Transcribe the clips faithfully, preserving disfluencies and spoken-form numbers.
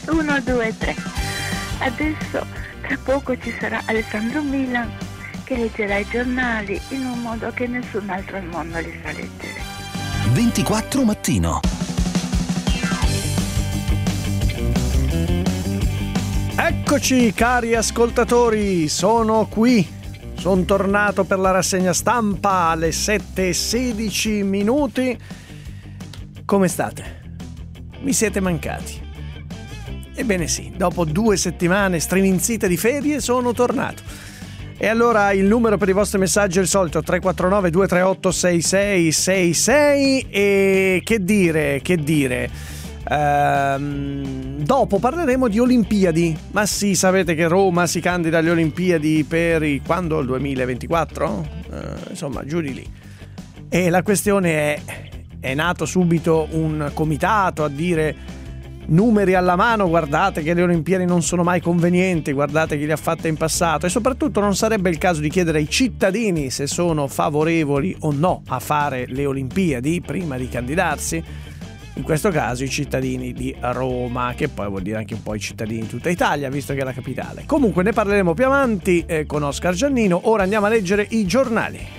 uno, due, tre. Adesso tra poco ci sarà Alessandro Milan che leggerà i giornali in un modo che nessun altro al mondo li sa leggere. ventiquattro mattino. Eccoci cari ascoltatori, sono qui. Sono tornato per la rassegna stampa alle sette e sedici minuti. Come state? Mi siete mancati? Ebbene sì, dopo due settimane striminzite di ferie sono tornato. E allora il numero per i vostri messaggi è il solito tre quattro nove due tre otto sei sei sei sei. E che dire, che dire... Ehm, dopo parleremo di Olimpiadi. Ma sì, sapete che Roma si candida alle Olimpiadi per i, quando? Il duemilaventiquattro? Eh, insomma, giù di lì. E la questione è: è nato subito un comitato a dire, numeri alla mano, guardate che le Olimpiadi non sono mai convenienti, guardate chi le ha fatte in passato, e soprattutto non sarebbe il caso di chiedere ai cittadini se sono favorevoli o no a fare le Olimpiadi prima di candidarsi? In questo caso i cittadini di Roma, che poi vuol dire anche un po' i cittadini di tutta Italia, visto che è la capitale. Comunque ne parleremo più avanti eh, con Oscar Giannino. Ora andiamo a leggere i giornali.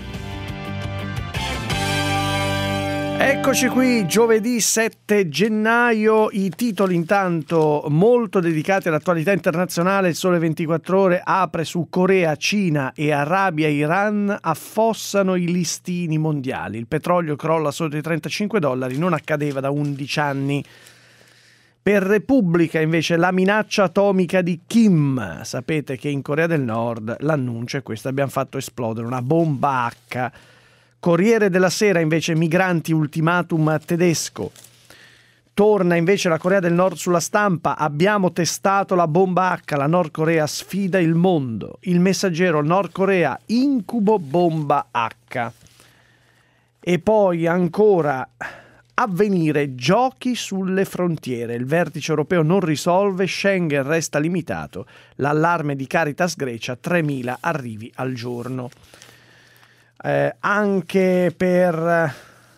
Eccoci qui, giovedì sette gennaio, i titoli intanto molto dedicati all'attualità internazionale. Il Sole ventiquattro Ore apre su Corea, Cina e Arabia e Iran affossano i listini mondiali. Il petrolio crolla sotto i trentacinque dollari, non accadeva da undici anni. Per Repubblica invece la minaccia atomica di Kim. Sapete che in Corea del Nord l'annuncio è questo: abbiamo fatto esplodere una bomba H. Corriere della Sera invece, migranti, ultimatum tedesco. Torna invece la Corea del Nord sulla stampa: abbiamo testato la bomba H, la Nord Corea sfida il mondo. Il Messaggero, Nord Corea, incubo bomba H. E poi ancora Avvenire, giochi sulle frontiere. Il vertice europeo non risolve, Schengen resta limitato. L'allarme di Caritas Grecia, tremila arrivi al giorno. Eh, anche per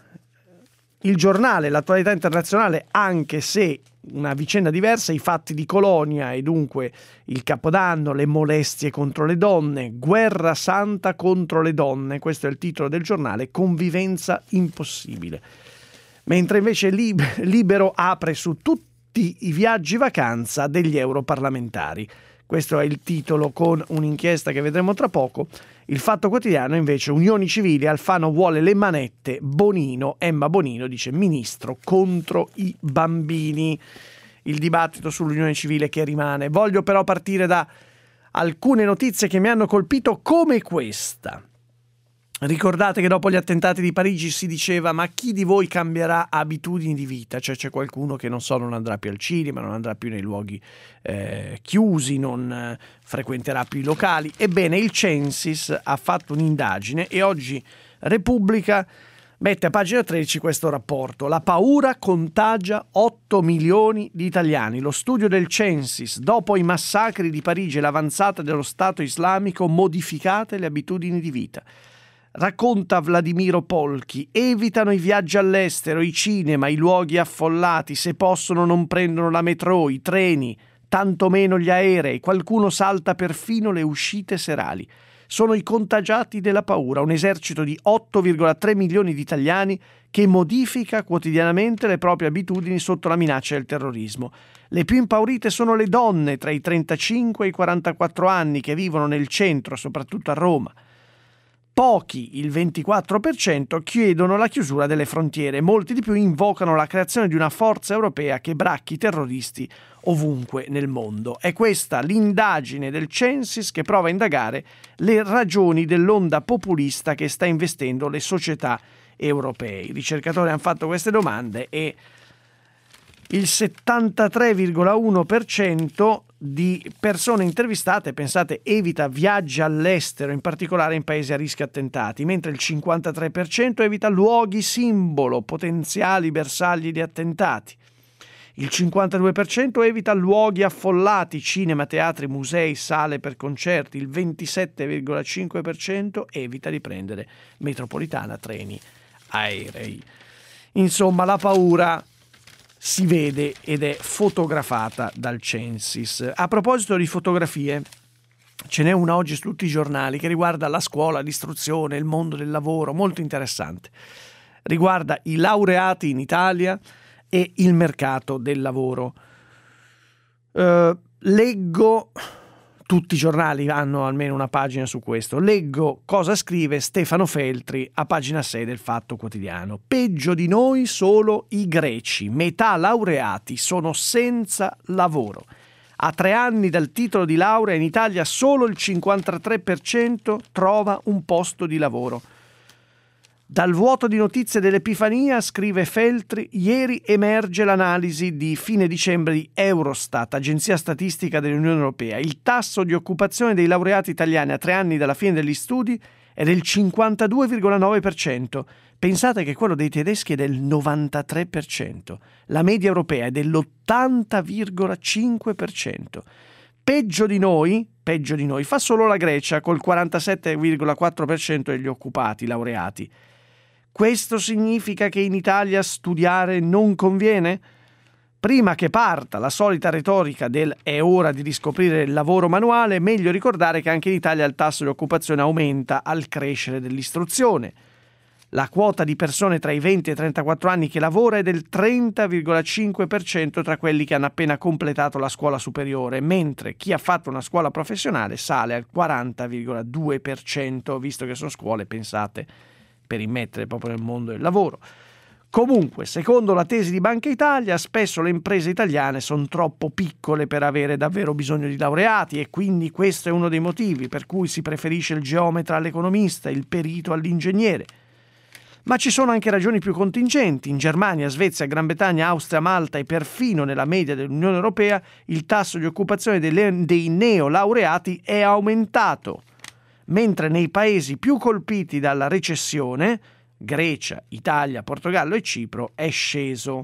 Il Giornale, l'attualità internazionale, anche se una vicenda diversa, i fatti di Colonia e dunque il Capodanno, le molestie contro le donne, guerra santa contro le donne, questo è il titolo del giornale, convivenza impossibile. Mentre invece Lib- Libero apre su tutti i viaggi vacanza degli europarlamentari. Questo è il titolo, con un'inchiesta che vedremo tra poco. Il Fatto Quotidiano invece, unioni civili, Alfano vuole le manette, Bonino, Emma Bonino dice ministro contro i bambini. Il dibattito sull'unione civile che rimane. Voglio però partire da alcune notizie che mi hanno colpito, come questa. Ricordate che dopo gli attentati di Parigi si diceva: ma chi di voi cambierà abitudini di vita? Cioè c'è qualcuno che non so, non andrà più al cinema, non andrà più nei luoghi eh, chiusi, non eh, frequenterà più i locali. Ebbene, il Censis ha fatto un'indagine e oggi Repubblica mette a pagina tredici questo rapporto: la paura contagia otto milioni di italiani. Lo studio del Censis: dopo i massacri di Parigi e l'avanzata dello Stato islamico, modificate le abitudini di vita. Racconta Vladimiro Polchi: evitano i viaggi all'estero, i cinema, i luoghi affollati, se possono non prendono la metro, i treni, tantomeno gli aerei, qualcuno salta perfino le uscite serali. Sono i contagiati della paura, un esercito di otto virgola tre milioni di italiani che modifica quotidianamente le proprie abitudini sotto la minaccia del terrorismo. Le più impaurite sono le donne tra i trentacinque e i quarantaquattro anni che vivono nel centro, soprattutto a Roma. Pochi, il ventiquattro per cento, chiedono la chiusura delle frontiere, molti di più invocano la creazione di una forza europea che bracchi i terroristi ovunque nel mondo. È questa l'indagine del Censis che prova a indagare le ragioni dell'onda populista che sta investendo le società europee. I ricercatori hanno fatto queste domande e il settantatré virgola uno per cento di persone intervistate, pensate, evita viaggi all'estero, in particolare in paesi a rischio attentati, mentre il cinquantatré per cento evita luoghi simbolo, potenziali bersagli di attentati. Il cinquantadue per cento evita luoghi affollati, cinema, teatri, musei, sale per concerti. Il ventisette virgola cinque per cento evita di prendere metropolitana, treni, aerei. Insomma, la paura si vede ed è fotografata dal Censis. A proposito di fotografie, ce n'è una oggi su tutti i giornali che riguarda la scuola, l'istruzione, il mondo del lavoro, molto interessante. Riguarda i laureati in Italia e il mercato del lavoro. Uh, leggo, tutti i giornali hanno almeno una pagina su questo, leggo cosa scrive Stefano Feltri a pagina sei del Fatto Quotidiano. Peggio di noi solo i greci, metà laureati sono senza lavoro. A tre anni dal titolo di laurea in Italia solo il cinquantatré per cento trova un posto di lavoro. Dal vuoto di notizie dell'Epifania, scrive Feltri, ieri emerge l'analisi di fine dicembre di Eurostat, agenzia statistica dell'Unione Europea. Il tasso di occupazione dei laureati italiani a tre anni dalla fine degli studi è del cinquantadue virgola nove per cento. Pensate che quello dei tedeschi è del novantatré per cento. La media europea è dell'ottanta virgola cinque per cento. Peggio di noi, peggio di noi, fa solo la Grecia col quarantasette virgola quattro per cento degli occupati laureati. Questo significa che in Italia studiare non conviene? Prima che parta la solita retorica del è ora di riscoprire il lavoro manuale, è meglio ricordare che anche in Italia il tasso di occupazione aumenta al crescere dell'istruzione. La quota di persone tra i venti e i trentaquattro anni che lavora è del trenta virgola cinque per cento tra quelli che hanno appena completato la scuola superiore, mentre chi ha fatto una scuola professionale sale al quaranta virgola due per cento, visto che sono scuole pensate per immettere proprio nel mondo del lavoro. Comunque, secondo la tesi di Banca Italia, spesso le imprese italiane sono troppo piccole per avere davvero bisogno di laureati e quindi questo è uno dei motivi per cui si preferisce il geometra all'economista, il perito all'ingegnere. Ma ci sono anche ragioni più contingenti. In Germania, Svezia, Gran Bretagna, Austria, Malta e perfino nella media dell'Unione Europea il tasso di occupazione delle, dei neolaureati è aumentato, mentre nei paesi più colpiti dalla recessione, Grecia, Italia, Portogallo e Cipro, è sceso.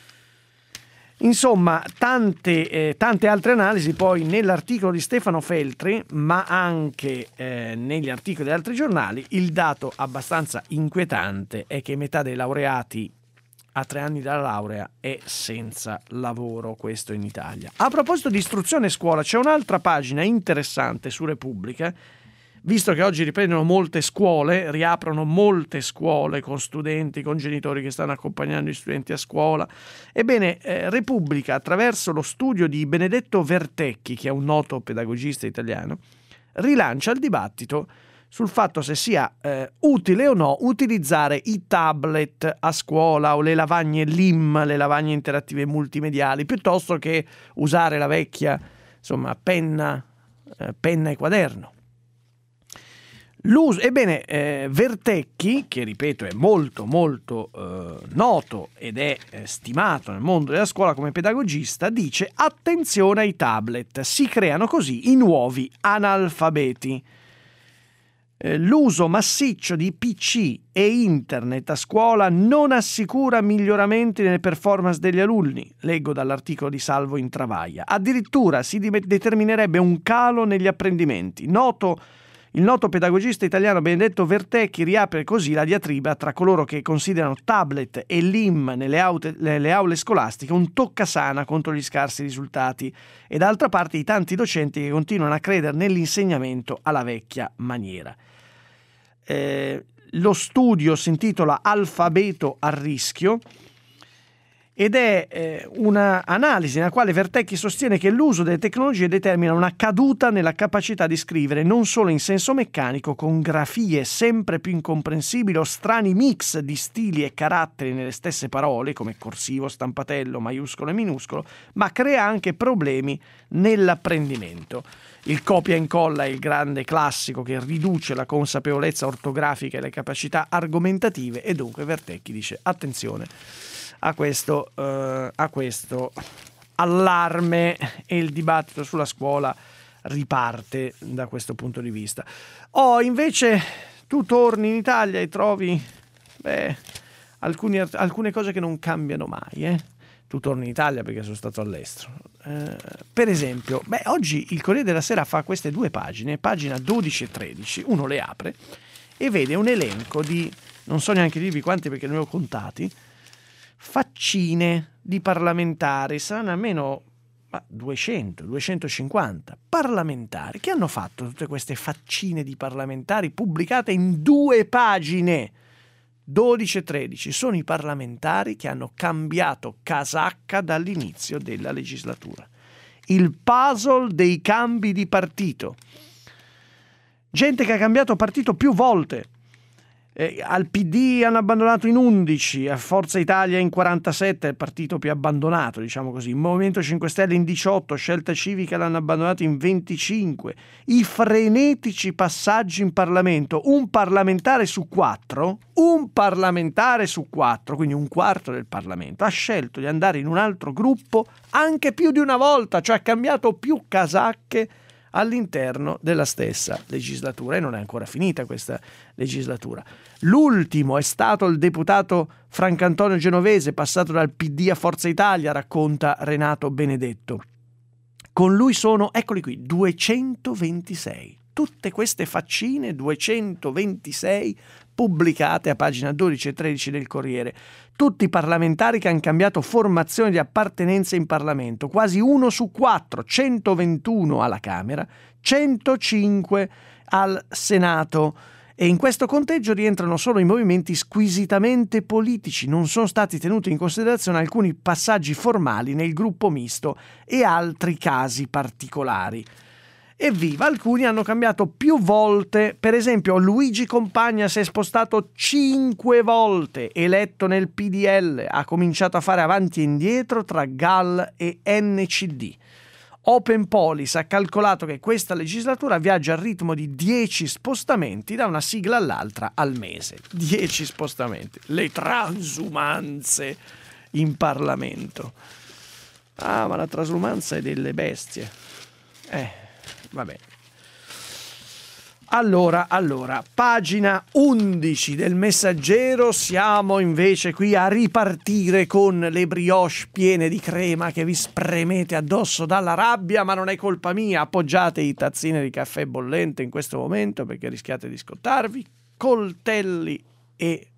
Insomma, tante, eh, tante altre analisi poi nell'articolo di Stefano Feltri, ma anche eh, negli articoli di altri giornali. Il dato abbastanza inquietante è che metà dei laureati a tre anni dalla laurea è senza lavoro, questo in Italia. A proposito di istruzione e scuola, c'è un'altra pagina interessante su Repubblica. Visto che oggi riprendono molte scuole, riaprono molte scuole con studenti, con genitori che stanno accompagnando gli studenti a scuola, ebbene eh, Repubblica, attraverso lo studio di Benedetto Vertecchi, che è un noto pedagogista italiano, rilancia il dibattito sul fatto se sia eh, utile o no utilizzare i tablet a scuola o le lavagne L I M, le lavagne interattive multimediali, piuttosto che usare la vecchia, insomma, penna, eh, penna e quaderno. L'uso, ebbene, eh, Vertecchi, che ripeto è molto molto eh, noto ed è eh, stimato nel mondo della scuola come pedagogista, dice attenzione ai tablet, si creano così i nuovi analfabeti. Eh, l'uso massiccio di P C e internet a scuola non assicura miglioramenti nelle performance degli alunni, leggo dall'articolo di Salvo Intravaglia. Addirittura si determinerebbe un calo negli apprendimenti. Noto Il noto pedagogista italiano Benedetto Vertecchi riapre così la diatriba tra coloro che considerano tablet e L I M nelle, aute, nelle aule scolastiche un toccasana contro gli scarsi risultati e d'altra parte i tanti docenti che continuano a credere nell'insegnamento alla vecchia maniera. Eh, lo studio si intitola Alfabeto a rischio ed è eh, una analisi nella quale Vertecchi sostiene che l'uso delle tecnologie determina una caduta nella capacità di scrivere non solo in senso meccanico, con grafie sempre più incomprensibili o strani mix di stili e caratteri nelle stesse parole, come corsivo, stampatello, maiuscolo e minuscolo, ma crea anche problemi nell'apprendimento. Il copia e incolla è il grande classico che riduce la consapevolezza ortografica e le capacità argomentative e dunque Vertecchi dice attenzione a questo, uh, a questo allarme e il dibattito sulla scuola riparte da questo punto di vista. Oh, invece tu torni in Italia e trovi beh, alcuni, alcune cose che non cambiano mai, eh? Tu torni in Italia perché sono stato all'estero. Eh, per esempio, beh, oggi il Corriere della Sera fa queste due pagine, pagina dodici e tredici, uno le apre e vede un elenco di, non so neanche dirvi quanti perché ne ho contati, faccine di parlamentari, saranno almeno duecento duecentocinquanta parlamentari che hanno fatto tutte queste faccine di parlamentari pubblicate in due pagine. dodici e tredici sono i parlamentari che hanno cambiato casacca dall'inizio della legislatura. Il puzzle dei cambi di partito. Gente che ha cambiato partito più volte. Eh, al P D hanno abbandonato in undici, a Forza Italia in quarantasette, è il partito più abbandonato, diciamo così. Il Movimento cinque Stelle in diciotto, Scelta Civica l'hanno abbandonato in venticinque. I frenetici passaggi in Parlamento, un parlamentare su quattro, un parlamentare su quattro, quindi un quarto del Parlamento, ha scelto di andare in un altro gruppo anche più di una volta, cioè ha cambiato più casacche all'interno della stessa legislatura, e non è ancora finita questa legislatura. L'ultimo è stato il deputato Francantonio Genovese, passato dal P D a Forza Italia, racconta Renato Benedetto. Con lui sono, eccoli qui, duecentoventisei. Tutte queste faccine, duecentoventisei, pubblicate a pagina dodici e tredici del Corriere. Tutti parlamentari che hanno cambiato formazione di appartenenza in Parlamento, quasi uno su quattro, centoventuno alla Camera, centocinque al Senato. E in questo conteggio rientrano solo i movimenti squisitamente politici, non sono stati tenuti in considerazione alcuni passaggi formali nel gruppo misto e altri casi particolari. Evviva, alcuni hanno cambiato più volte, per esempio Luigi Compagna si è spostato cinque volte, eletto nel P D L, ha cominciato a fare avanti e indietro tra G A L e N C D. Open Police ha calcolato che questa legislatura viaggia al ritmo di dieci spostamenti da una sigla all'altra al mese. dieci spostamenti. Le transumanze in Parlamento. Ah, ma la transumanza è delle bestie. Eh... Vabbè. Allora, allora, pagina undici del Messaggero, siamo invece qui a ripartire con le brioche piene di crema che vi spremete addosso dalla rabbia, ma non è colpa mia, appoggiate i tazzine di caffè bollente in questo momento perché rischiate di scottarvi, coltelli e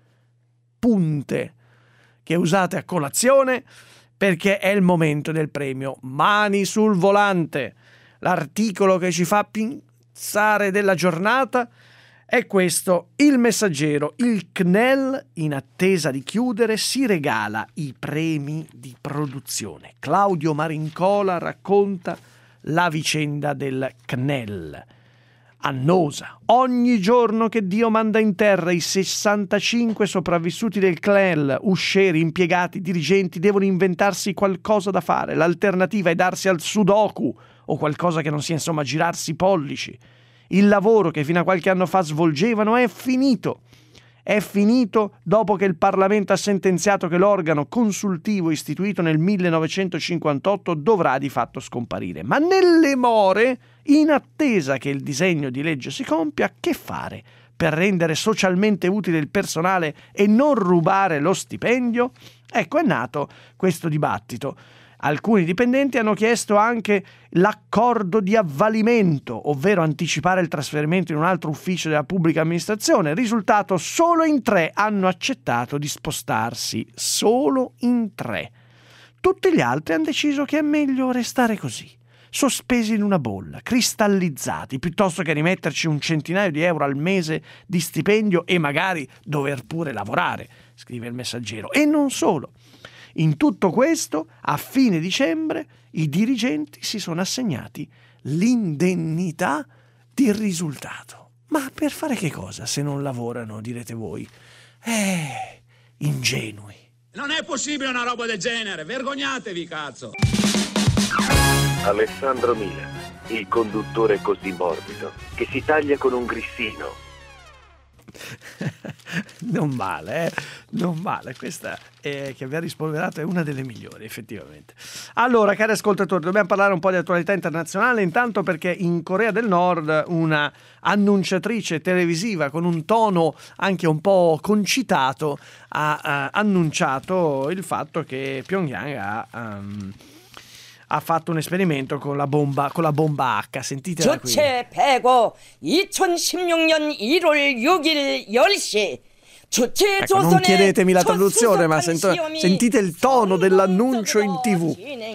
punte che usate a colazione perché è il momento del premio Mani sul volante. L'articolo che ci fa pensare della giornata è questo: Il Messaggero, il C N E L in attesa di chiudere si regala i premi di produzione. Claudio Marincola racconta la vicenda del C N E L. Annosa. Ogni giorno che Dio manda in terra i sessantacinque sopravvissuti del C N E L, uscieri, impiegati, dirigenti, devono inventarsi qualcosa da fare. L'alternativa è darsi al sudoku o qualcosa che non sia, insomma, girarsi i pollici. Il lavoro che fino a qualche anno fa svolgevano è finito. È finito dopo che il Parlamento ha sentenziato che l'organo consultivo istituito nel millenovecentocinquantotto dovrà di fatto scomparire. Ma nelle more, in attesa che il disegno di legge si compia, che fare per rendere socialmente utile il personale e non rubare lo stipendio? Ecco, è nato questo dibattito. Alcuni dipendenti hanno chiesto anche l'accordo di avvalimento, ovvero anticipare il trasferimento in un altro ufficio della pubblica amministrazione. Risultato: solo in tre hanno accettato di spostarsi. Solo in tre. Tutti gli altri hanno deciso che è meglio restare così, sospesi in una bolla, cristallizzati, piuttosto che rimetterci un centinaio di euro al mese di stipendio e magari dover pure lavorare, scrive il Messaggero. E non solo. In tutto questo, a fine dicembre, i dirigenti si sono assegnati l'indennità di risultato. Ma per fare che cosa se non lavorano, direte voi? Eh, ingenui. Non è possibile una roba del genere, vergognatevi, cazzo! Alessandro Mila, il conduttore così morbido che si taglia con un grissino. Non male, eh? Non male, questa è, che abbiamo rispolverato, è una delle migliori effettivamente. Allora, cari ascoltatori, dobbiamo parlare un po' di attualità internazionale, intanto perché in Corea del Nord una annunciatrice televisiva con un tono anche un po' concitato ha, ha annunciato il fatto che Pyongyang ha... Um, ha fatto un esperimento con la bomba con la bomba H. Sentitela qui. 주체 백오 이천십육 년 일월 육 일 열 시 Ecco, non chiedetemi la traduzione, ma sento, sentite il tono dell'annuncio in tivù.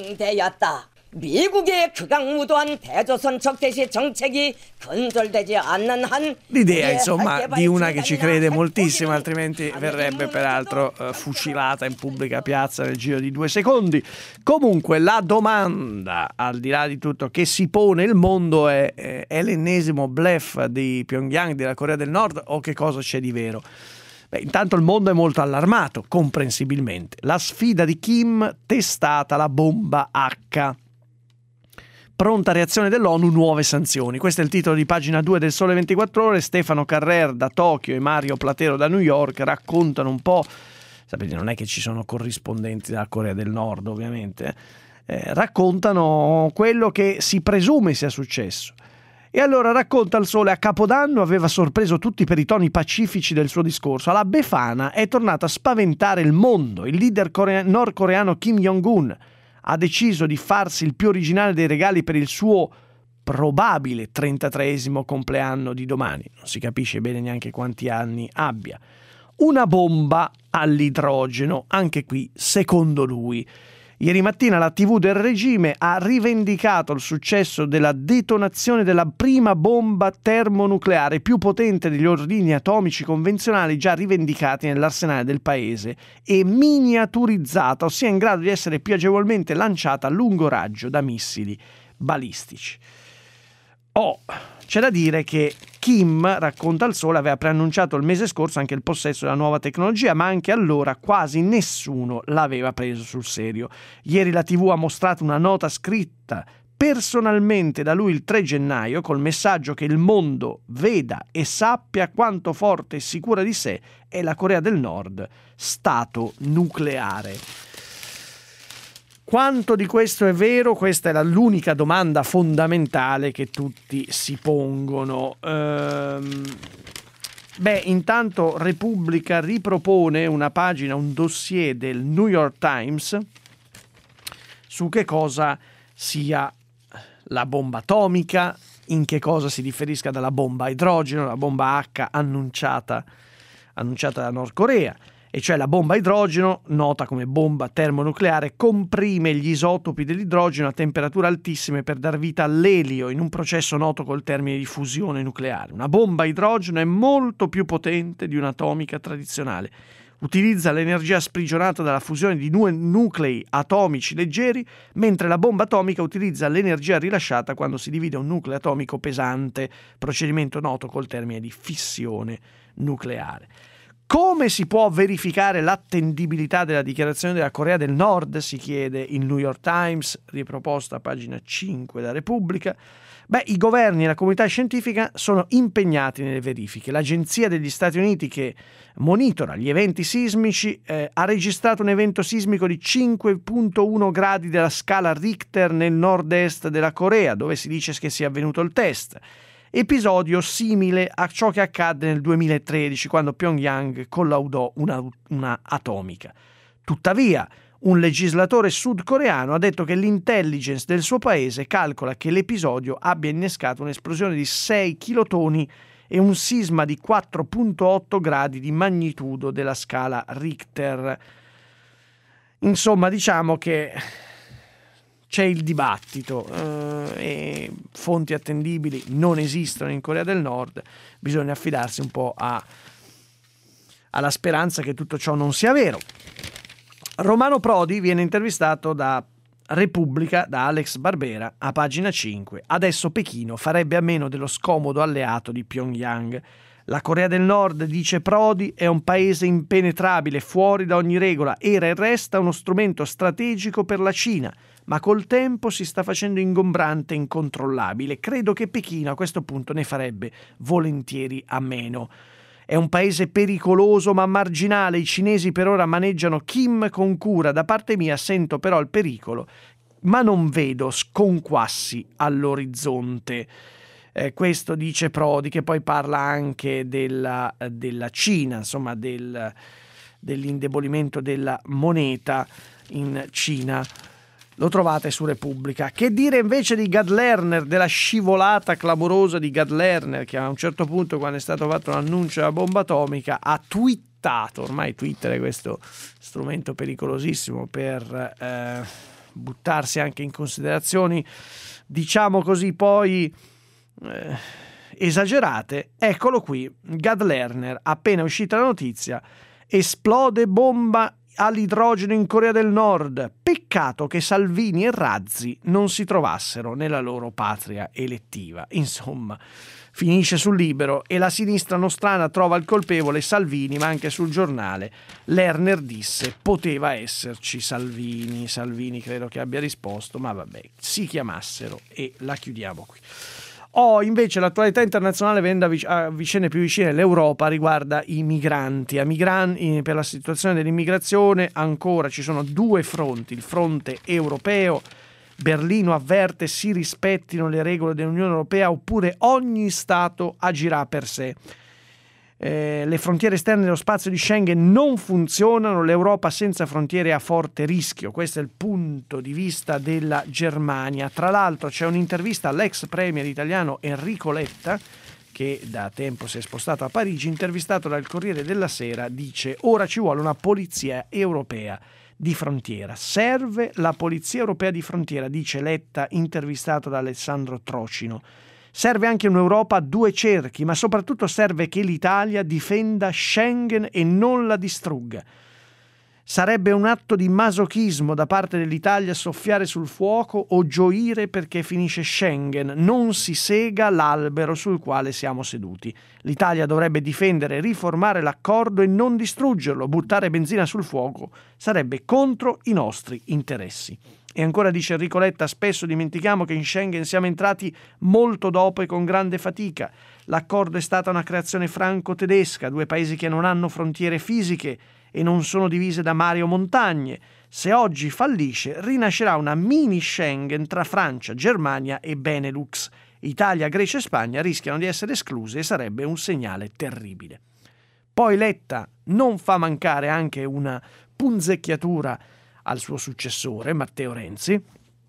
미국의 극악무도한 대조선 적대시 정책이 건설되지 않는 한 l'idea insomma di una che ci crede moltissimo, altrimenti verrebbe peraltro uh, fucilata in pubblica piazza nel giro di due secondi. Comunque la domanda, al di là di tutto, che si pone il mondo è, è, è l'ennesimo bluff di Pyongyang, della Corea del Nord, o che cosa c'è di vero? Beh, intanto il mondo è molto allarmato, comprensibilmente. La sfida di Kim, testata la bomba H. Pronta reazione dell'ONU, nuove sanzioni. Questo è il titolo di pagina due del Sole ventiquattro Ore. Stefano Carrer da Tokyo e Mario Platero da New York raccontano un po', sapete, non è che ci sono corrispondenti dalla Corea del Nord ovviamente, eh, raccontano quello che si presume sia successo. E allora racconta il Sole: a Capodanno aveva sorpreso tutti per i toni pacifici del suo discorso. Alla Befana è tornato a spaventare il mondo. Il leader corea- nordcoreano Kim Jong-un ha deciso di farsi il più originale dei regali per il suo probabile trentatreesimo compleanno di domani. Non si capisce bene neanche quanti anni abbia. Una bomba all'idrogeno, anche qui secondo lui. Ieri mattina la tivù del regime ha rivendicato il successo della detonazione della prima bomba termonucleare più potente degli ordigni atomici convenzionali già rivendicati nell'arsenale del paese e miniaturizzata, ossia in grado di essere più agevolmente lanciata a lungo raggio da missili balistici. Oh, c'è da dire che Kim, racconta il Sole, aveva preannunciato il mese scorso anche il possesso della nuova tecnologia, ma anche allora quasi nessuno l'aveva preso sul serio. Ieri la tivù ha mostrato una nota scritta personalmente da lui il tre gennaio col messaggio che il mondo veda e sappia quanto forte e sicura di sé è la Corea del Nord, stato nucleare. Quanto di questo è vero? Questa è l'unica domanda fondamentale che tutti si pongono. Ehm, beh, intanto Repubblica ripropone una pagina, un dossier del New York Times su che cosa sia la bomba atomica, in che cosa si differisca dalla bomba a idrogeno, la bomba H annunciata, annunciata da Nord Corea. E cioè la bomba a idrogeno, nota come bomba termonucleare, comprime gli isotopi dell'idrogeno a temperature altissime per dar vita all'elio in un processo noto col termine di fusione nucleare. Una bomba a idrogeno è molto più potente di un'atomica tradizionale. Utilizza l'energia sprigionata dalla fusione di due nuclei atomici leggeri, mentre la bomba atomica utilizza l'energia rilasciata quando si divide un nucleo atomico pesante, procedimento noto col termine di fissione nucleare. Come si può verificare l'attendibilità della dichiarazione della Corea del Nord? Si chiede il New York Times, riproposta a pagina cinque da Repubblica. Beh, i governi e la comunità scientifica sono impegnati nelle verifiche. L'Agenzia degli Stati Uniti, che monitora gli eventi sismici, eh, ha registrato un evento sismico di cinque virgola uno gradi della scala Richter nel nord-est della Corea, dove si dice che sia avvenuto il test. Episodio simile a ciò che accadde nel duemilatredici, quando Pyongyang collaudò una, una atomica. Tuttavia, un legislatore sudcoreano ha detto che l'intelligence del suo paese calcola che l'episodio abbia innescato un'esplosione di sei kilotoni e un sisma di quattro virgola otto gradi di magnitudo della scala Richter. Insomma, diciamo che c'è il dibattito eh, e fonti attendibili non esistono in Corea del Nord. Bisogna affidarsi un po' a, alla speranza che tutto ciò non sia vero. Romano Prodi viene intervistato da Repubblica, da Alex Barbera, a pagina cinque. Adesso Pechino farebbe a meno dello scomodo alleato di Pyongyang. La Corea del Nord, dice Prodi, è un paese impenetrabile, fuori da ogni regola. Era e resta uno strumento strategico per la Cina, ma col tempo si sta facendo ingombrante e incontrollabile. Credo che Pechino a questo punto ne farebbe volentieri a meno. È un paese pericoloso ma marginale. I cinesi per ora maneggiano Kim con cura. Da parte mia sento però il pericolo, ma non vedo sconquassi all'orizzonte. Eh, questo dice Prodi, che poi parla anche della, della Cina, insomma del, dell'indebolimento della moneta in Cina. Lo trovate su Repubblica. Che dire invece di Gad Lerner, della scivolata clamorosa di Gad Lerner, che a un certo punto, quando è stato fatto l'annuncio della bomba atomica, ha twittato twittato. Ormai Twitter è questo strumento pericolosissimo per eh, buttarsi anche in considerazioni, diciamo così, poi eh, esagerate. Eccolo qui, Gad Lerner, appena uscita la notizia: esplode bomba all'idrogeno in Corea del Nord, peccato che Salvini e Razzi non si trovassero nella loro patria elettiva. Insomma, finisce sul Libero e la sinistra nostrana trova il colpevole Salvini, ma anche sul Giornale Lerner disse poteva esserci Salvini. Salvini credo che abbia risposto ma vabbè, si chiamassero, e la chiudiamo qui. Oh, invece l'attualità internazionale, venendo a vicende più vicine, l'Europa riguarda i migranti. A migranti, per la situazione dell'immigrazione ancora ci sono due fronti: il fronte europeo. Berlino avverte si rispettino le regole dell'Unione Europea oppure ogni Stato agirà per sé. Eh, le frontiere esterne dello spazio di Schengen non funzionano, l'Europa senza frontiere è a forte rischio. Questo è il punto di vista della Germania. Tra l'altro c'è un'intervista all'ex premier italiano Enrico Letta, che da tempo si è spostato a Parigi, intervistato dal Corriere della Sera, dice: ora ci vuole una polizia europea di frontiera. Serve la polizia europea di frontiera, dice Letta, intervistato da Alessandro Trocino. Serve anche un'Europa a due cerchi, ma soprattutto serve che l'Italia difenda Schengen e non la distrugga. Sarebbe un atto di masochismo da parte dell'Italia soffiare sul fuoco o gioire perché finisce Schengen. Non si sega l'albero sul quale siamo seduti. L'Italia dovrebbe difendere e riformare l'accordo e non distruggerlo. Buttare benzina sul fuoco sarebbe contro i nostri interessi. E ancora dice Enrico Letta: spesso dimentichiamo che in Schengen siamo entrati molto dopo e con grande fatica. L'accordo è stata una creazione franco-tedesca, due paesi che non hanno frontiere fisiche e non sono divise da mari o montagne. Se oggi fallisce, rinascerà una mini Schengen tra Francia, Germania e Benelux. Italia, Grecia e Spagna rischiano di essere escluse e sarebbe un segnale terribile. Poi Letta non fa mancare anche una punzecchiatura al suo successore, Matteo Renzi.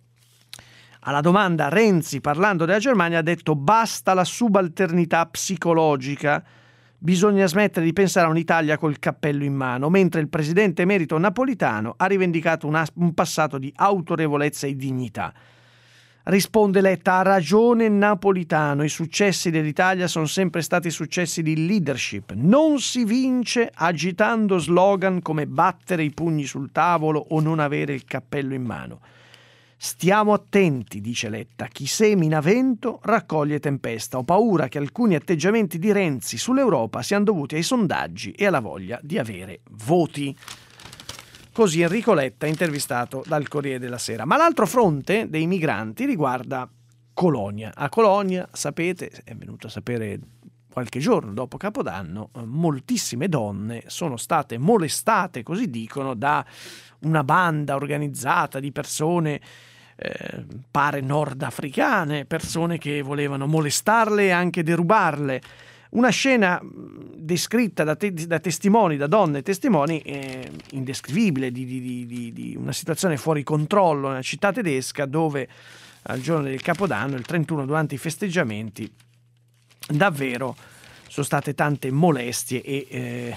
Alla domanda, Renzi, parlando della Germania, ha detto: basta la subalternità psicologica, bisogna smettere di pensare a un'Italia col cappello in mano, mentre il presidente emerito Napolitano ha rivendicato una, un passato di autorevolezza e dignità. Risponde Letta: ha ragione Napolitano, i successi dell'Italia sono sempre stati successi di leadership. Non si vince agitando slogan come battere i pugni sul tavolo o non avere il cappello in mano. Stiamo attenti, dice Letta, chi semina vento raccoglie tempesta. Ho paura che alcuni atteggiamenti di Renzi sull'Europa siano dovuti ai sondaggi e alla voglia di avere voti. Così Enrico Letta, intervistato dal Corriere della Sera. Ma l'altro fronte dei migranti riguarda Colonia. A Colonia, sapete, è venuto a sapere qualche giorno dopo Capodanno, moltissime donne sono state molestate, così dicono, da una banda organizzata di persone, eh, pare nordafricane, persone che volevano molestarle e anche derubarle. Una scena descritta da, te- da testimoni, da donne testimoni, eh, indescrivibile, di, di, di, di una situazione fuori controllo nella città tedesca, dove al giorno del Capodanno, il trentuno, durante i festeggiamenti, davvero sono state tante molestie e, eh,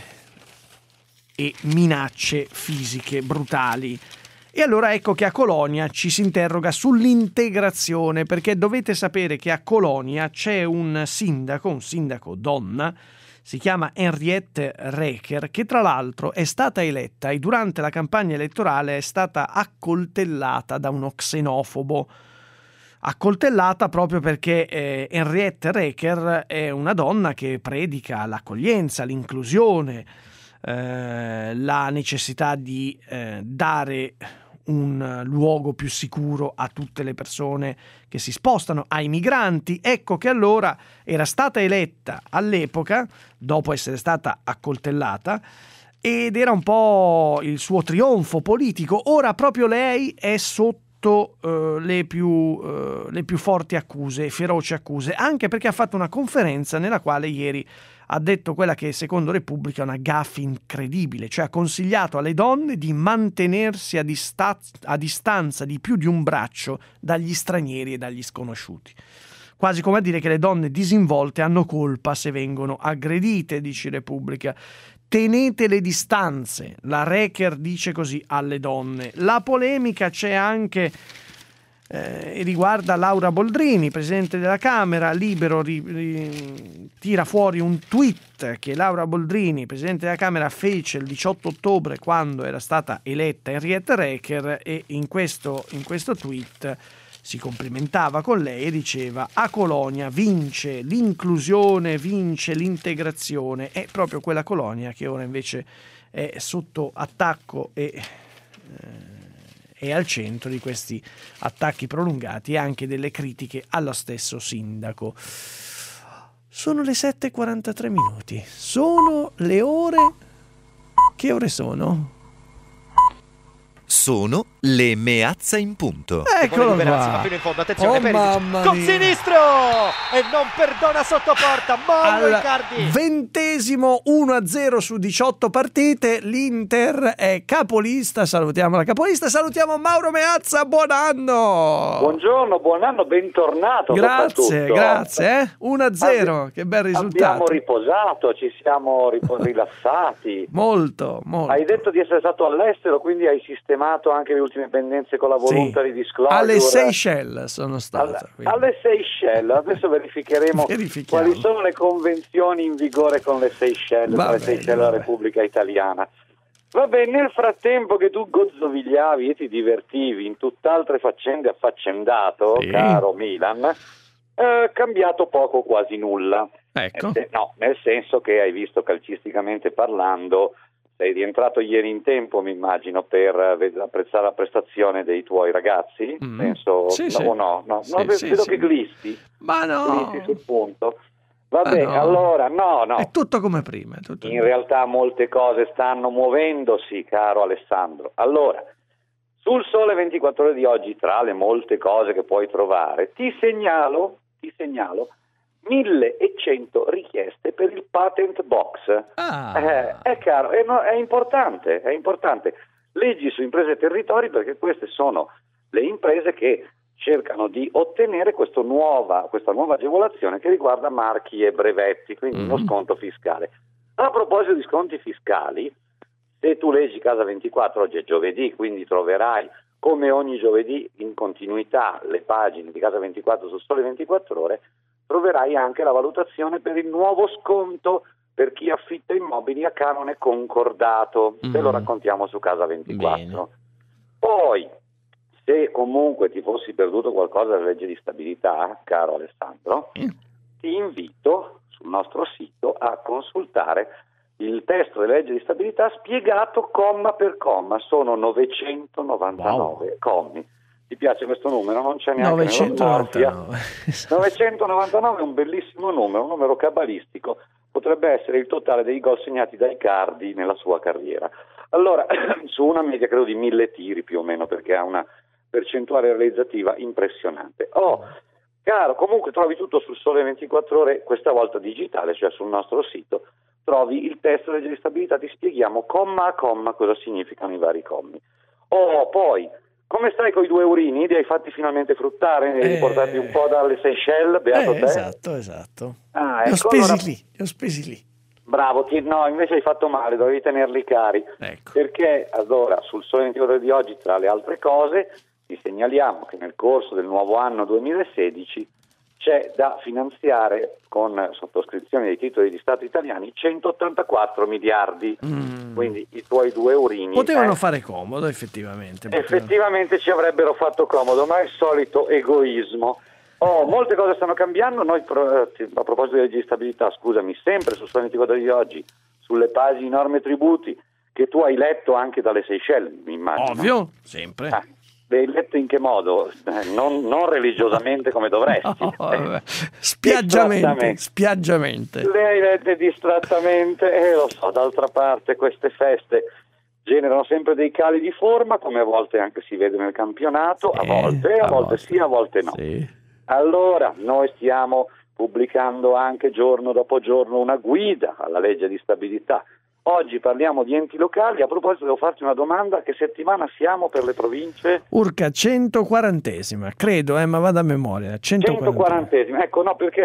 e minacce fisiche brutali. E allora ecco che a Colonia ci si interroga sull'integrazione, perché dovete sapere che a Colonia c'è un sindaco, un sindaco donna, si chiama Henriette Reker, che tra l'altro è stata eletta e durante la campagna elettorale è stata accoltellata da uno xenofobo. Accoltellata proprio perché eh, Henriette Reker è una donna che predica l'accoglienza, l'inclusione, eh, la necessità di eh, dare un luogo più sicuro a tutte le persone che si spostano, ai migranti. Ecco che allora era stata eletta all'epoca, dopo essere stata accoltellata, ed era un po' il suo trionfo politico. Ora proprio lei è sotto uh, le, più, uh, le più forti accuse, feroci accuse, anche perché ha fatto una conferenza nella quale ieri ha detto quella che secondo Repubblica è una gaffe incredibile, cioè ha consigliato alle donne di mantenersi a, dista- a distanza di più di un braccio dagli stranieri e dagli sconosciuti. Quasi come a dire che le donne disinvolte hanno colpa se vengono aggredite, dice Repubblica. tenete le distanze, la Reker dice così alle donne. La polemica c'è anche eh, riguarda Laura Boldrini, presidente della Camera. Libero ri, ri, tira fuori un tweet che Laura Boldrini, presidente della Camera, fece il diciotto ottobre quando era stata eletta Henriette Reker, e in questo, in questo tweet si complimentava con lei e diceva: a Colonia vince l'inclusione, vince l'integrazione. È proprio quella Colonia che ora invece è sotto attacco e eh, è al centro di questi attacchi prolungati e anche delle critiche allo stesso sindaco. Sono le sette e quarantatré minuti, sono le ore... Che ore sono? Sono le meazza in punto. Eccolo qua. Ma fino in fondo, attenzione, oh, Perisic con sinistro e non perdona sotto porta. Mollo Al Icardi. Ventesimo, uno a zero su diciotto partite. L'Inter è capolista. Salutiamo la capolista, salutiamo Mauro Meazza. Buon anno. Buongiorno, buon anno, bentornato. Grazie, grazie. Eh? uno a zero, Abbi- che bel risultato. Abbiamo riposato, ci siamo ripo- rilassati. Molto, molto. Hai detto di essere stato all'estero, quindi hai sistemato anche le ultime pendenze con la voluntary sì. disclosure. Alle Seychelles sono stato. Alle, alle Seychelles, adesso verificheremo quali sono le convenzioni in vigore con le Seychelles, Va tra le bene, Seychelles e la Repubblica Italiana. Vabbè, nel frattempo che tu gozzovigliavi e ti divertivi in tutt'altre faccende affaccendato, sì. caro Milan, eh, cambiato poco, quasi nulla. Ecco. Eh, no, nel senso che hai visto, calcisticamente parlando, sei rientrato ieri in tempo, mi immagino, per apprezzare la prestazione dei tuoi ragazzi? Mm. Penso, sì, no, sì. no, no, sì, no vedo, sì, vedo sì. che glisti. Ma no. Glisti sul punto. Vabbè, Ma no. allora, no, no. È tutto come prima. È tutto In come... realtà molte cose stanno muovendosi, caro Alessandro. Allora, sul Sole ventiquattro Ore di oggi, tra le molte cose che puoi trovare, ti segnalo, ti segnalo millecento richieste per il patent box. Ah. Eh, è caro, è, no, è importante, è importante. Leggi su Imprese e Territori, perché queste sono le imprese che cercano di ottenere questo nuova, questa nuova agevolazione che riguarda marchi e brevetti, quindi Mm. uno sconto fiscale. A proposito di sconti fiscali, se tu leggi Casa ventiquattro, oggi è giovedì, quindi troverai come ogni giovedì in continuità le pagine di Casa ventiquattro su Sole ventiquattro Ore, troverai anche la valutazione per il nuovo sconto per chi affitta immobili a canone concordato. Mm. Te lo raccontiamo su Casa ventiquattro. Bene. Poi, se comunque ti fossi perduto qualcosa della legge di stabilità, caro Alessandro, mm. ti invito sul nostro sito a consultare il testo della legge di stabilità spiegato comma per comma. Sono novecentonovantanove wow. commi. Ti piace questo numero? Non c'è neanche novecentonovantanove. novecentonovantanove è un bellissimo numero, un numero cabalistico. Potrebbe essere il totale dei gol segnati da Icardi nella sua carriera. Allora, su una media credo di mille tiri più o meno, perché ha una percentuale realizzativa impressionante. Oh, caro, comunque trovi tutto sul Sole ventiquattro Ore, questa volta digitale, cioè sul nostro sito. Trovi il testo della legge di stabilità, ti spieghiamo comma a comma cosa significano i vari commi. Oh, poi... Come stai con i due eurini? Li hai fatti finalmente fruttare? Li hai eh, portati un po' dalle Seychelles? Beato eh, te? Esatto, esatto. Ah, li ecco, ho spesi allora... lì, li ho spesi lì. Bravo, ti... no, invece hai fatto male, dovevi tenerli cari. Ecco. Perché allora sul Sole ventiquattro Ore di oggi, tra le altre cose, ti segnaliamo che nel corso del nuovo anno duemilasedici c'è da finanziare con sottoscrizione dei titoli di Stato italiani centottantaquattro miliardi, mm. quindi i tuoi due eurini potevano eh, fare comodo effettivamente potevano. effettivamente ci avrebbero fatto comodo, ma è il solito egoismo. Oh, molte cose stanno cambiando. Noi a proposito di legge di stabilità, scusami, sempre su Sole ventiquattro Ore di oggi, sulle pagine norme e tributi che tu hai letto anche dalle Seychelles, mi immagino. Ovvio, sempre. Ah. L'hai letto in che modo? Eh, non, non religiosamente come dovresti. No, eh, spiaggiamente, spiaggiamente. Le hai lette distrattamente, e eh, lo so, d'altra parte queste feste generano sempre dei cali di forma, come a volte anche si vede nel campionato, sì, a volte, a, a volte, volte sì, a volte no. Sì. Allora, noi stiamo pubblicando anche giorno dopo giorno una guida alla legge di stabilità. Oggi parliamo di enti locali. A proposito, devo farti una domanda: che settimana siamo per le province? Urca, centoquarantesima, credo, eh, ma vado a memoria. centoquarantesima. centoquarantesima, ecco, no, perché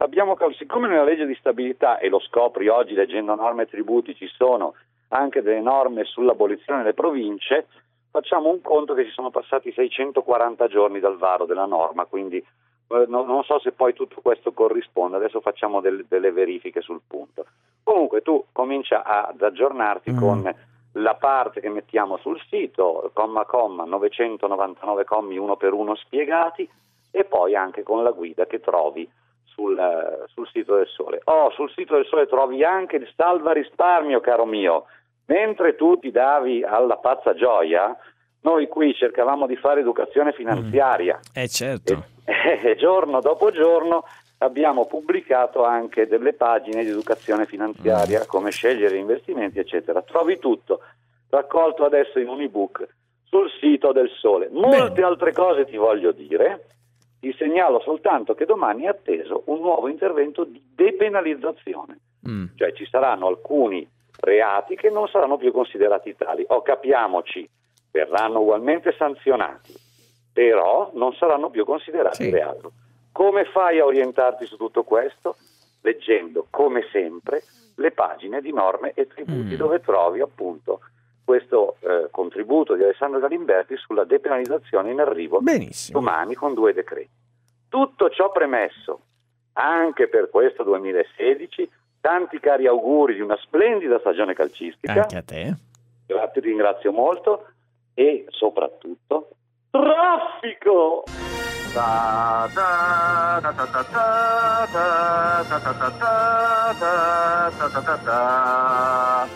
abbiamo, siccome nella legge di stabilità, e lo scopri oggi leggendo norme e tributi, ci sono anche delle norme sull'abolizione delle province, facciamo un conto che ci sono passati seicentoquaranta giorni dal varo della norma, quindi eh, non, non so se poi tutto questo corrisponde, adesso facciamo del, delle verifiche sul punto. Comunque tu comincia ad aggiornarti mm. con la parte che mettiamo sul sito, comma a comma, novecentonovantanove commi uno per uno spiegati, e poi anche con la guida che trovi sul, uh, sul sito del Sole. Oh, sul sito del Sole trovi anche il salva risparmio, caro mio. Mentre tu ti davi alla pazza gioia, noi qui cercavamo di fare educazione finanziaria. Mm. Eh certo. E, e giorno dopo giorno abbiamo pubblicato anche delle pagine di educazione finanziaria, mm. come scegliere investimenti, eccetera. Trovi tutto raccolto adesso in un ebook sul sito del Sole. Molte Bene. altre cose ti voglio dire. Ti segnalo soltanto che domani è atteso un nuovo intervento di depenalizzazione. Mm. Cioè ci saranno alcuni reati che non saranno più considerati tali. O capiamoci, verranno ugualmente sanzionati, però non saranno più considerati sì. reati. Come fai a orientarti su tutto questo? Leggendo, come sempre, le pagine di norme e tributi, mm. dove trovi appunto questo eh, contributo di Alessandro Galimberti sulla depenalizzazione in arrivo Benissimo. domani con due decreti. Tutto ciò premesso, anche per questo duemilasedici, tanti cari auguri di una splendida stagione calcistica. Anche a te. Grazie, ti ringrazio molto, e soprattutto traffico! Da, da, da, da, da, da, da, da, da, da, da, da, da, da.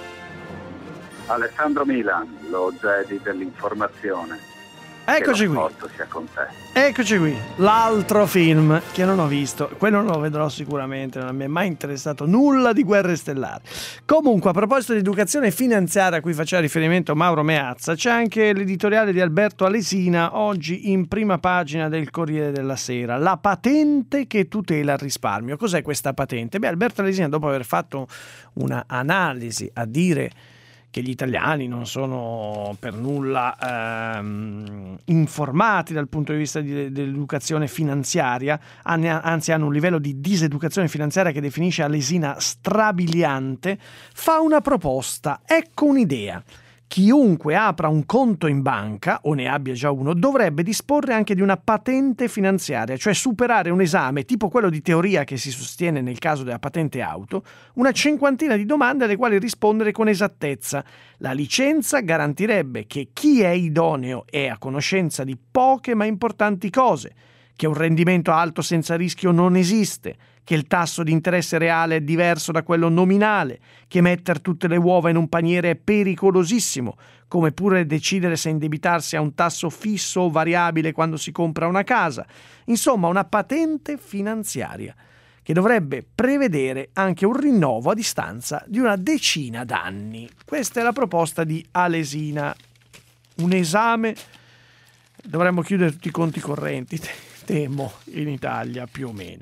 Alessandro Milan, lo Jedi dell'informazione. Eccoci qui. Sia con te. Eccoci qui, l'altro film che non ho visto, quello non lo vedrò sicuramente, non mi è mai interessato nulla di Guerre Stellari. Comunque, a proposito di educazione finanziaria a cui faceva riferimento Mauro Meazza, c'è anche l'editoriale di Alberto Alesina, oggi in prima pagina del Corriere della Sera, la patente che tutela il risparmio. Cos'è questa patente? Beh, Alberto Alesina, dopo aver fatto una analisi a dire che gli italiani non sono per nulla ehm, informati dal punto di vista di, dell'educazione finanziaria, anzi hanno un livello di diseducazione finanziaria che definisce Alesina strabiliante, fa una proposta. Ecco un'idea. Chiunque apra un conto in banca, o ne abbia già uno, dovrebbe disporre anche di una patente finanziaria, cioè superare un esame tipo quello di teoria che si sostiene nel caso della patente auto, una cinquantina di domande alle quali rispondere con esattezza. La licenza garantirebbe che chi è idoneo è a conoscenza di poche ma importanti cose, che un rendimento alto senza rischio non esiste, che il tasso di interesse reale è diverso da quello nominale, che mettere tutte le uova in un paniere è pericolosissimo, come pure decidere se indebitarsi a un tasso fisso o variabile quando si compra una casa. Insomma, una patente finanziaria che dovrebbe prevedere anche un rinnovo a distanza di una decina d'anni. Questa è la proposta di Alesina. Un esame, dovremmo chiudere tutti i conti correnti, temo, in Italia più o meno.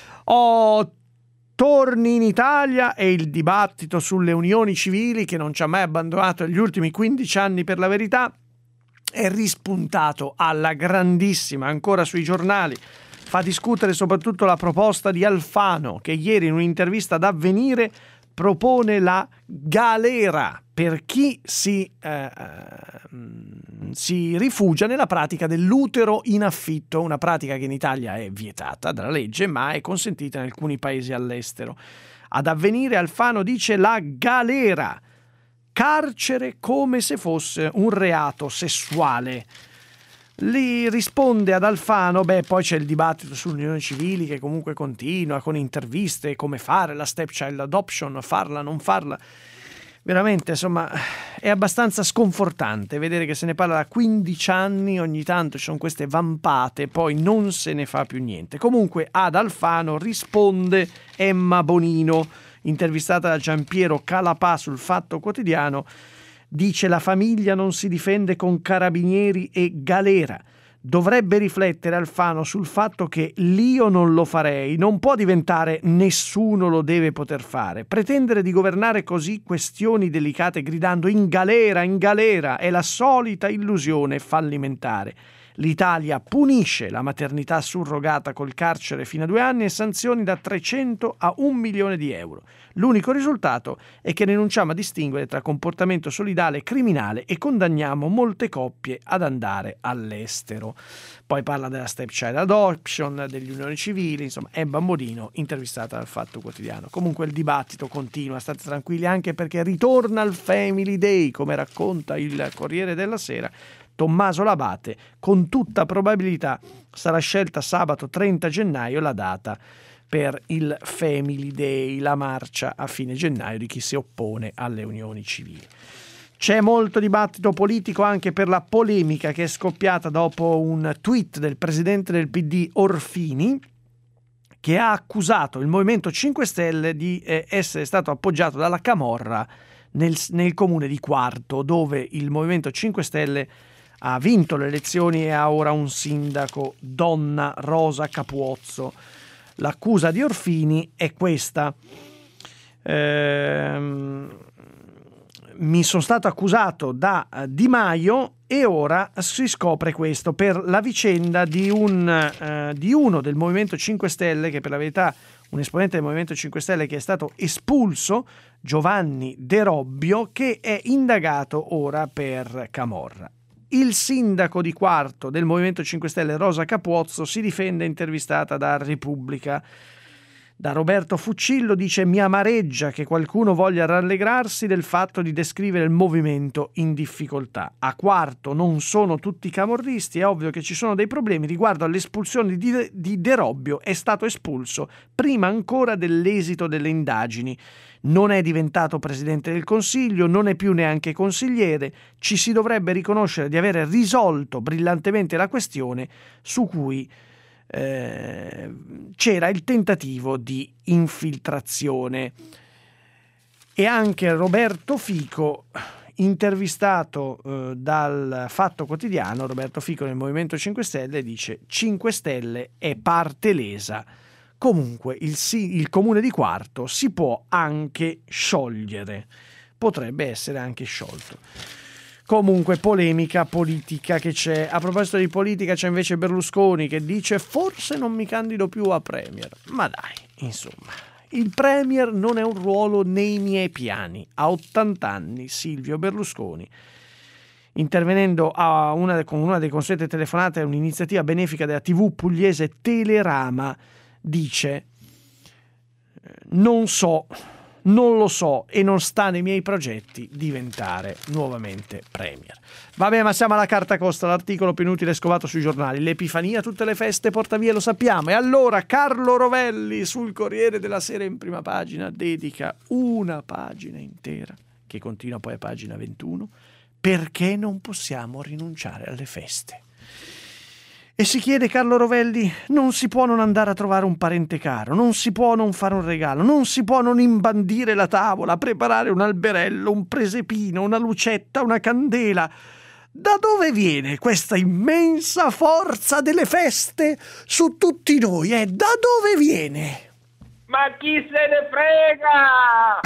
Oh, torni in Italia e il dibattito sulle unioni civili, che non ci ha mai abbandonato negli ultimi quindici anni per la verità, è rispuntato alla grandissima ancora sui giornali. Fa discutere soprattutto la proposta di Alfano, che ieri in un'intervista ad Avvenire propone la galera per chi si, eh, si rifugia nella pratica dell'utero in affitto, una pratica che in Italia è vietata dalla legge ma è consentita in alcuni paesi all'estero. Ad Avvenire Alfano dice la galera, carcere come se fosse un reato sessuale. Lì risponde ad Alfano, beh, poi c'è il dibattito sulle unioni civili che comunque continua, con interviste, come fare la stepchild adoption, farla, non farla. Veramente, insomma, è abbastanza sconfortante vedere che se ne parla da quindici anni, ogni tanto ci sono queste vampate, poi non se ne fa più niente. Comunque ad Alfano risponde Emma Bonino, intervistata da Giampiero Calapà sul Fatto Quotidiano. Dice: la famiglia non si difende con carabinieri e galera. Dovrebbe riflettere Alfano sul fatto che l'io non lo farei non può diventare nessuno lo deve poter fare. Pretendere di governare così questioni delicate gridando in galera, in galera è la solita illusione fallimentare. L'Italia punisce la maternità surrogata col carcere fino a due anni e sanzioni da trecento a un milione di euro. L'unico risultato è che rinunciamo a distinguere tra comportamento solidale e criminale e condanniamo molte coppie ad andare all'estero. Poi parla della stepchild adoption, degli unioni civili, insomma è Bambolino, intervistata dal Fatto Quotidiano. Comunque il dibattito continua, state tranquilli, anche perché ritorna il Family Day, come racconta il Corriere della Sera. Tommaso Labate, con tutta probabilità sarà scelta sabato trenta gennaio la data per il Family Day, la marcia a fine gennaio di chi si oppone alle unioni civili. C'è molto dibattito politico anche per la polemica che è scoppiata dopo un tweet del presidente del P D Orfini, che ha accusato il Movimento cinque Stelle di eh, essere stato appoggiato dalla camorra nel, nel comune di Quarto, dove il Movimento cinque Stelle ha vinto le elezioni e ha ora un sindaco, donna Rosa Capuozzo. L'accusa di Orfini è questa: ehm, mi sono stato accusato da Di Maio e ora si scopre questo per la vicenda di, un, eh, di uno del Movimento cinque Stelle, che per la verità un esponente del Movimento cinque Stelle che è stato espulso, Giovanni De Robbio, che è indagato ora per camorra. Il sindaco di Quarto del Movimento cinque Stelle, Rosa Capuozzo, si difende, intervistata da Repubblica. Da Roberto Fuccillo dice: mi amareggia che qualcuno voglia rallegrarsi del fatto di descrivere il movimento in difficoltà. A Quarto non sono tutti camorristi, è ovvio che ci sono dei problemi riguardo all'espulsione di De, di De Robbio. È stato espulso prima ancora dell'esito delle indagini. Non è diventato presidente del Consiglio, non è più neanche consigliere. Ci si dovrebbe riconoscere di avere risolto brillantemente la questione su cui eh, c'era il tentativo di infiltrazione. E anche Roberto Fico, intervistato eh, dal Fatto Quotidiano, Roberto Fico nel Movimento cinque Stelle, dice: cinque Stelle è parte lesa. Comunque il, il comune di Quarto si può anche sciogliere, potrebbe essere anche sciolto. Comunque polemica politica che c'è. A proposito di politica c'è invece Berlusconi che dice: forse non mi candido più a premier. Ma dai, insomma, il premier non è un ruolo nei miei piani. A ottanta anni Silvio Berlusconi, intervenendo a una, con una delle consuete telefonate a un'iniziativa benefica della tivù pugliese Telerama, dice: non so, non lo so e non sta nei miei progetti diventare nuovamente premier. Vabbè, ma siamo alla carta costa, l'articolo più inutile scovato sui giornali. L'Epifania tutte le feste porta via, lo sappiamo. E allora Carlo Rovelli sul Corriere della Sera in prima pagina dedica una pagina intera, che continua poi a pagina ventuno, perché non possiamo rinunciare alle feste. E si chiede Carlo Rovelli: non si può non andare a trovare un parente caro, non si può non fare un regalo, non si può non imbandire la tavola, preparare un alberello, un presepino, una lucetta, una candela. Da dove viene questa immensa forza delle feste su tutti noi? Eh? Da dove viene? Ma chi se ne frega?